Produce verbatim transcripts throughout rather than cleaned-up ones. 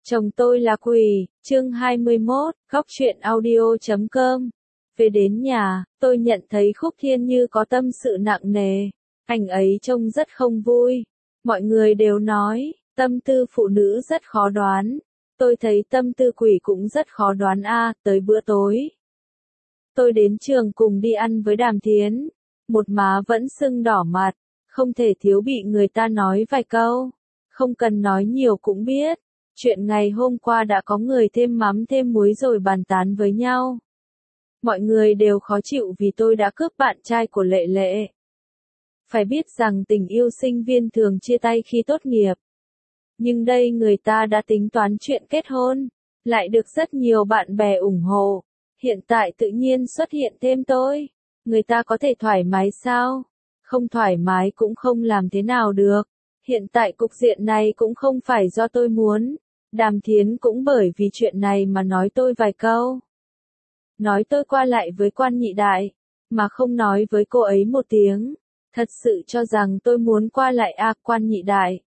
Chồng tôi là quỷ, chương hai mươi mốt, góc truyện audio chấm com. Về đến nhà, tôi nhận thấy Khúc Thiên Như có tâm sự nặng nề. Anh ấy trông rất không vui. Mọi người đều nói, tâm tư phụ nữ rất khó đoán. Tôi thấy tâm tư quỷ cũng rất khó đoán a. Tới bữa tối, tôi đến trường cùng đi ăn với Đàm Thiến. Một má vẫn sưng đỏ mặt, không thể thiếu bị người ta nói vài câu. Không cần nói nhiều cũng biết. Chuyện ngày hôm qua đã có người thêm mắm thêm muối rồi bàn tán với nhau. Mọi người đều khó chịu vì tôi đã cướp bạn trai của Lệ Lệ. Phải biết rằng tình yêu sinh viên thường chia tay khi tốt nghiệp. Nhưng đây người ta đã tính toán chuyện kết hôn, lại được rất nhiều bạn bè ủng hộ. Hiện tại tự nhiên xuất hiện thêm tôi. Người ta có thể thoải mái sao? Không thoải mái cũng không làm thế nào được. Hiện tại cục diện này cũng không phải do tôi muốn. Đàm Thiến cũng bởi vì chuyện này mà nói tôi vài câu. Nói tôi qua lại với quan nhị đại, mà không nói với cô ấy một tiếng. Thật sự cho rằng tôi muốn qua lại a quan nhị đại.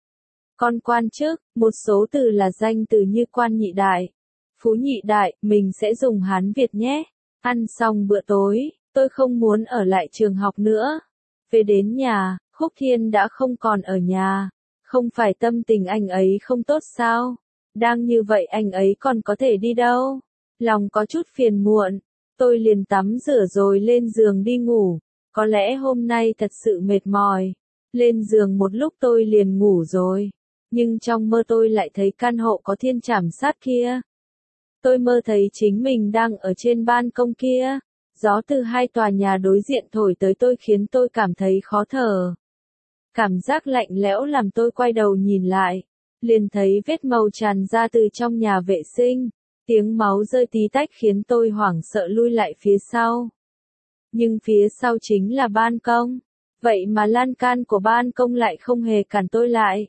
Con quan chức, một số từ là danh từ như quan nhị đại, phú nhị đại, mình sẽ dùng Hán Việt nhé. Ăn xong bữa tối, tôi không muốn ở lại trường học nữa. Về đến nhà, Khúc Thiên đã không còn ở nhà. Không phải tâm tình anh ấy không tốt sao? Đang như vậy anh ấy còn có thể đi đâu? Lòng có chút phiền muộn. Tôi liền tắm rửa rồi lên giường đi ngủ. Có lẽ hôm nay thật sự mệt mỏi. Lên giường một lúc tôi liền ngủ rồi. Nhưng trong mơ tôi lại thấy căn hộ có thiên trảm sát kia. Tôi mơ thấy chính mình đang ở trên ban công kia. Gió từ hai tòa nhà đối diện thổi tới tôi khiến tôi cảm thấy khó thở. Cảm giác lạnh lẽo làm tôi quay đầu nhìn lại. Liền thấy vết màu tràn ra từ trong nhà vệ sinh. Tiếng máu rơi tí tách khiến tôi hoảng sợ lui lại phía sau. Nhưng phía sau chính là ban công. Vậy mà lan can của ban công lại không hề cản tôi lại.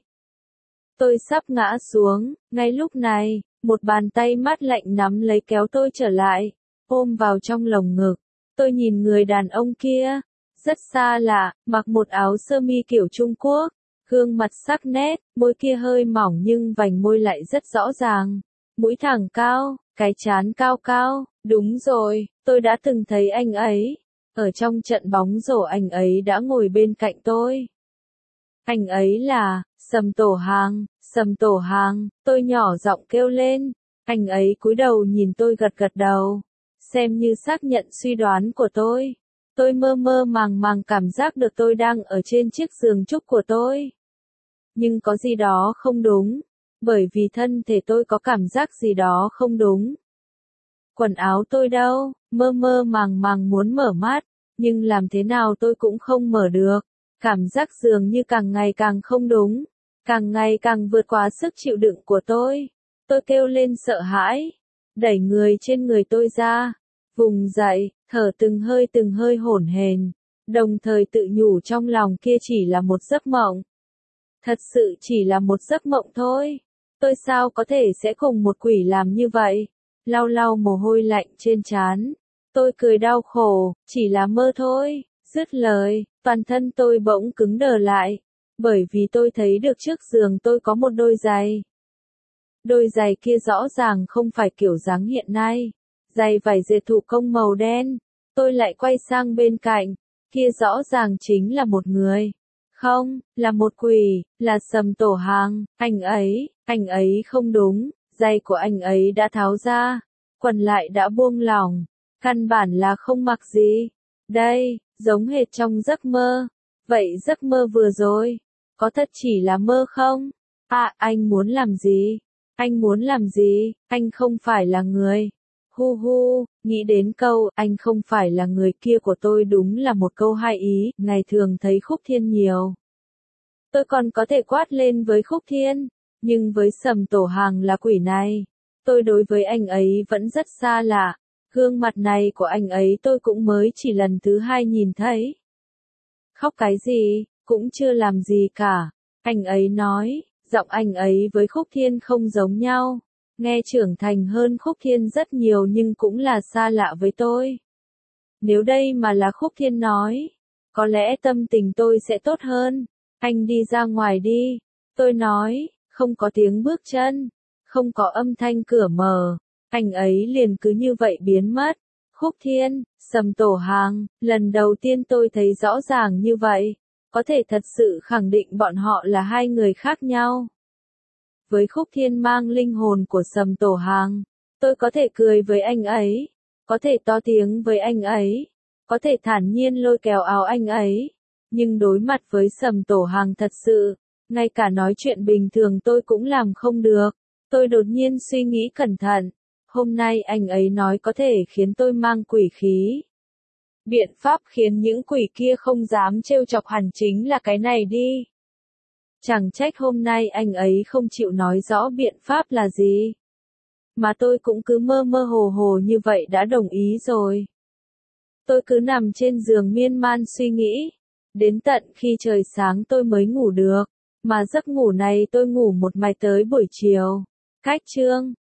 Tôi sắp ngã xuống. Ngay lúc này, một bàn tay mát lạnh nắm lấy kéo tôi trở lại. Ôm vào trong lồng ngực. Tôi nhìn người đàn ông kia. Rất xa lạ, mặc một áo sơ mi kiểu Trung Quốc. Gương mặt sắc nét, môi kia hơi mỏng nhưng vành môi lại rất rõ ràng. Mũi thẳng cao, cái trán cao cao, đúng rồi, tôi đã từng thấy anh ấy. Ở trong trận bóng rổ anh ấy đã ngồi bên cạnh tôi. Anh ấy là, Sầm Tổ Hàng, Sầm Tổ Hàng, tôi nhỏ giọng kêu lên. Anh ấy cúi đầu nhìn tôi gật gật đầu. Xem như xác nhận suy đoán của tôi. Tôi mơ mơ màng màng cảm giác được tôi đang ở trên chiếc giường trúc của tôi. Nhưng có gì đó không đúng, bởi vì thân thể tôi có cảm giác gì đó không đúng. Quần áo tôi đâu, mơ mơ màng màng muốn mở mắt, nhưng làm thế nào tôi cũng không mở được. Cảm giác dường như càng ngày càng không đúng, càng ngày càng vượt quá sức chịu đựng của tôi. Tôi kêu lên sợ hãi, đẩy người trên người tôi ra, vùng dậy, thở từng hơi từng hơi hổn hển, đồng thời tự nhủ trong lòng kia chỉ là một giấc mộng. Thật sự chỉ là một giấc mộng thôi. Tôi sao có thể sẽ cùng một quỷ làm như vậy? Lau lau mồ hôi lạnh trên trán. Tôi cười đau khổ, chỉ là mơ thôi. Dứt lời, toàn thân tôi bỗng cứng đờ lại. Bởi vì tôi thấy được trước giường tôi có một đôi giày. Đôi giày kia rõ ràng không phải kiểu dáng hiện nay. Giày vải dệt thủ công màu đen. Tôi lại quay sang bên cạnh. Kia rõ ràng chính là một người. Không, là một quỷ, là Sầm Tổ Hàng. Anh ấy, anh ấy không đúng. Giày của anh ấy đã tháo ra. Quần lại đã buông lỏng. Căn bản là không mặc gì. Đây, giống hệt trong giấc mơ. Vậy giấc mơ vừa rồi, có thật chỉ là mơ không? À, anh muốn làm gì? Anh muốn làm gì? Anh không phải là người. Hu hu, nghĩ đến câu, anh không phải là người kia của tôi đúng là một câu hai ý, ngày thường thấy Khúc Thiên nhiều. Tôi còn có thể quát lên với Khúc Thiên, nhưng với Sầm Tổ Hàng là quỷ này, tôi đối với anh ấy vẫn rất xa lạ. Gương mặt này của anh ấy tôi cũng mới chỉ lần thứ hai nhìn thấy. Khóc cái gì, cũng chưa làm gì cả. Anh ấy nói, giọng anh ấy với Khúc Thiên không giống nhau. Nghe trưởng thành hơn Khúc Thiên rất nhiều nhưng cũng là xa lạ với tôi. Nếu đây mà là Khúc Thiên nói, có lẽ tâm tình tôi sẽ tốt hơn. Anh đi ra ngoài đi. Tôi nói, không có tiếng bước chân. không có âm thanh cửa mở, anh ấy liền cứ như vậy biến mất. Khúc Thiên, Sầm Tổ Hàng, lần đầu tiên tôi thấy rõ ràng như vậy, có thể thật sự khẳng định bọn họ là hai người khác nhau. Với Khúc Thiên mang linh hồn của Sầm Tổ Hàng, tôi có thể cười với anh ấy, có thể to tiếng với anh ấy, có thể thản nhiên lôi kéo áo anh ấy, nhưng đối mặt với Sầm Tổ Hàng thật sự, ngay cả nói chuyện bình thường tôi cũng làm không được. Tôi đột nhiên suy nghĩ cẩn thận, hôm nay anh ấy nói có thể khiến tôi mang quỷ khí. Biện pháp khiến những quỷ kia không dám trêu chọc hẳn chính là cái này đi. Chẳng trách hôm nay anh ấy không chịu nói rõ biện pháp là gì. Mà tôi cũng cứ mơ mơ hồ hồ như vậy đã đồng ý rồi. Tôi cứ nằm trên giường miên man suy nghĩ. Đến tận khi trời sáng tôi mới ngủ được. Mà giấc ngủ này tôi ngủ một mạch tới buổi chiều. Cách chương